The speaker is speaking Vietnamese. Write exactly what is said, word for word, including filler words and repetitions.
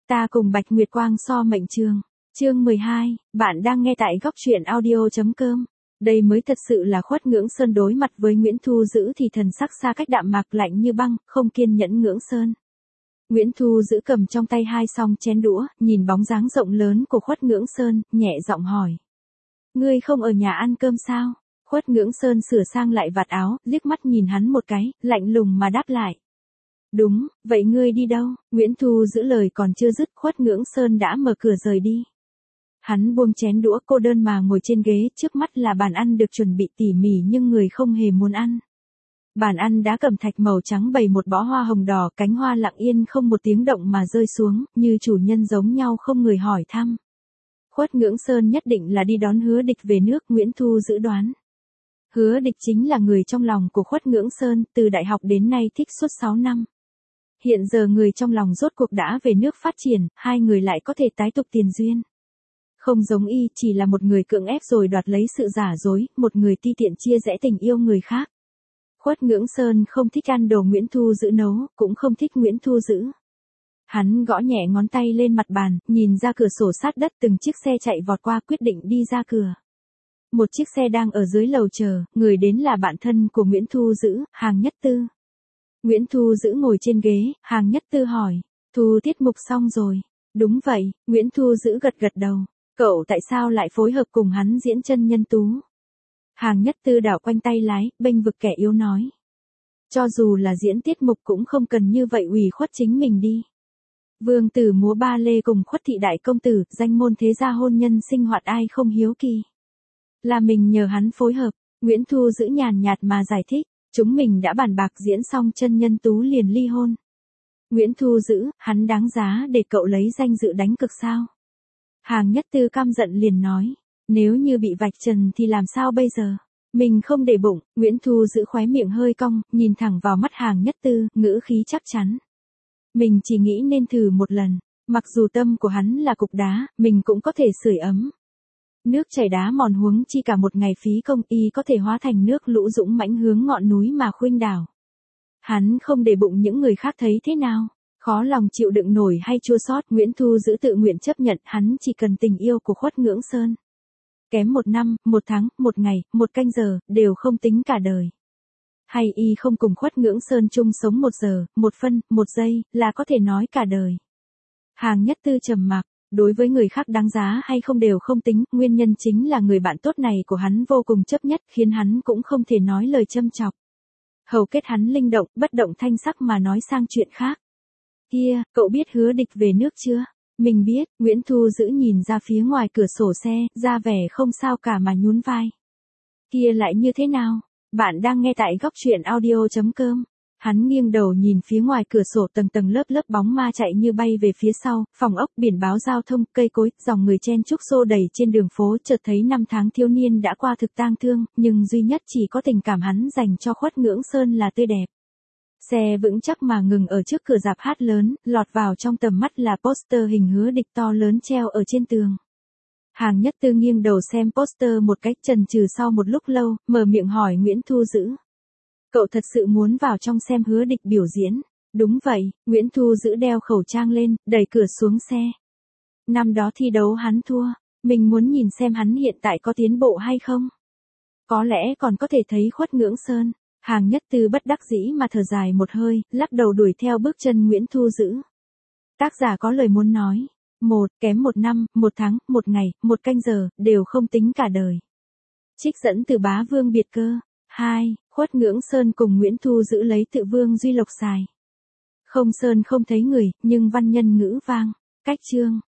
Ta cùng Bạch Nguyệt Quang so mệnh trường. Chương mười hai, bạn đang nghe tại góc truyện audio.com. Đây mới thật sự là Khuất Ngưỡng Sơn đối mặt với Nguyễn Thu Dữ thì thần sắc xa cách đạm mạc lạnh như băng, không kiên nhẫn Ngưỡng Sơn. Nguyễn Thu Dữ cầm trong tay hai song chén đũa, nhìn bóng dáng rộng lớn của Khuất Ngưỡng Sơn, nhẹ giọng hỏi. Ngươi không ở nhà ăn cơm sao? Khuất Ngưỡng Sơn sửa sang lại vạt áo, liếc mắt nhìn hắn một cái, lạnh lùng mà đáp lại. Đúng, vậy ngươi đi đâu? Nguyễn Thu Dữ lời còn chưa dứt, Khuất Ngưỡng Sơn đã mở cửa rời đi. Hắn buông chén đũa, cô đơn mà ngồi trên ghế, trước mắt là bàn ăn được chuẩn bị tỉ mỉ nhưng người không hề muốn ăn. Bàn ăn đá cẩm thạch màu trắng bày một bó hoa hồng đỏ, cánh hoa lặng yên không một tiếng động mà rơi xuống, như chủ nhân giống nhau không người hỏi thăm. Khuất Ngưỡng Sơn nhất định là đi đón Hứa Địch về nước, Nguyễn Thu Dữ đoán. Hứa Địch chính là người trong lòng của Khuất Ngưỡng Sơn, từ đại học đến nay thích suốt sáu năm. Hiện giờ người trong lòng rốt cuộc đã về nước phát triển, hai người lại có thể tái tục tiền duyên. Không giống y, chỉ là một người cưỡng ép rồi đoạt lấy sự giả dối, một người ti tiện chia rẽ tình yêu người khác. Khuất Ngưỡng Sơn không thích ăn đồ Nguyễn Thu Dữ nấu, cũng không thích Nguyễn Thu Dữ. Hắn gõ nhẹ ngón tay lên mặt bàn, nhìn ra cửa sổ sát đất, từng chiếc xe chạy vọt qua, quyết định đi ra cửa. Một chiếc xe đang ở dưới lầu chờ, người đến là bạn thân của Nguyễn Thu Dữ, Hàng Nhất Tư. Nguyễn Thu Dữ ngồi trên ghế, Hàng Nhất Tư hỏi, thu tiết mục xong rồi. Đúng vậy, Nguyễn Thu Dữ gật gật đầu. Cậu tại sao lại phối hợp cùng hắn diễn chân nhân tú? Hàng Nhất Tư đảo quanh tay lái, bênh vực kẻ yếu nói. Cho dù là diễn tiết mục cũng không cần như vậy, ủy khuất chính mình đi. Vương tử múa ba lê cùng Khuất thị đại công tử, danh môn thế gia hôn nhân sinh hoạt ai không hiếu kỳ. Là mình nhờ hắn phối hợp, Nguyễn Thu Dữ nhàn nhạt mà giải thích, chúng mình đã bàn bạc diễn xong chân nhân tú liền ly hôn. Nguyễn Thu Dữ, hắn đáng giá để cậu lấy danh dự đánh cực sao? Hàng Nhất Tư căm giận liền nói, nếu như bị vạch trần thì làm sao bây giờ? Mình không để bụng. Nguyễn Thu Dữ khóe miệng hơi cong, nhìn thẳng vào mắt Hàng Nhất Tư, ngữ khí chắc chắn. Mình chỉ nghĩ nên thử một lần, mặc dù tâm của hắn là cục đá, mình cũng có thể sưởi ấm. Nước chảy đá mòn huống chi cả một ngày phí công, y có thể hóa thành nước lũ dũng mãnh hướng ngọn núi mà khuynh đảo. Hắn không để bụng những người khác thấy thế nào, khó lòng chịu đựng nổi hay chua xót, Nguyễn Thu Dữ tự nguyện chấp nhận, hắn chỉ cần tình yêu của Khuất Ngưỡng Sơn. Kém một năm, một tháng, một ngày, một canh giờ, đều không tính cả đời. Hay y không cùng Khuất Ngưỡng Sơn chung sống một giờ, một phân, một giây, là có thể nói cả đời. Hàng Nhất Tư trầm mặc, đối với người khác đáng giá hay không đều không tính, nguyên nhân chính là người bạn tốt này của hắn vô cùng chấp nhất, khiến hắn cũng không thể nói lời châm chọc. Hầu kết hắn linh động, bất động thanh sắc mà nói sang chuyện khác. Kia, cậu biết Hứa Địch về nước chưa? Mình biết. Nguyễn Thu Dữ nhìn ra phía ngoài cửa sổ xe, ra vẻ không sao cả mà nhún vai. Kia lại như thế nào? Bạn đang nghe tại góc truyện audio.com. Hắn nghiêng đầu nhìn phía ngoài cửa sổ, tầng tầng lớp lớp bóng ma chạy như bay về phía sau, phòng ốc, biển báo giao thông, cây cối, dòng người chen chúc xô đẩy trên đường phố, chợt thấy năm tháng thiếu niên đã qua thực tang thương, nhưng duy nhất chỉ có tình cảm hắn dành cho Khuất Ngưỡng Sơn là tươi đẹp. Xe vững chắc mà ngừng ở trước cửa rạp hát lớn, lọt vào trong tầm mắt là poster hình Hứa Địch to lớn treo ở trên tường. Hàng Nhất Tư nghiêng đầu xem poster một cách chần chừ, sau một lúc lâu, mở miệng hỏi Nguyễn Thu Dữ. Cậu thật sự muốn vào trong xem Hứa Địch biểu diễn? Đúng vậy. Nguyễn Thu Dữ đeo khẩu trang lên, đẩy cửa xuống xe. Năm đó thi đấu hắn thua, mình muốn nhìn xem hắn hiện tại có tiến bộ hay không. Có lẽ còn có thể thấy Khuất Ngưỡng Sơn. Hàng Nhất Tư bất đắc dĩ mà thở dài một hơi, lắc đầu đuổi theo bước chân Nguyễn Thu Dữ. Tác giả có lời muốn nói. Một, kém một năm, một tháng, một ngày, một canh giờ, đều không tính cả đời. Trích dẫn từ Bá Vương Biệt Cơ. Hai, Khuất Ngưỡng Sơn cùng Nguyễn Thu Dữ lấy tự Vương Duy Lộc xài. Không sơn không thấy người, nhưng văn nhân ngữ vang. Cách chương.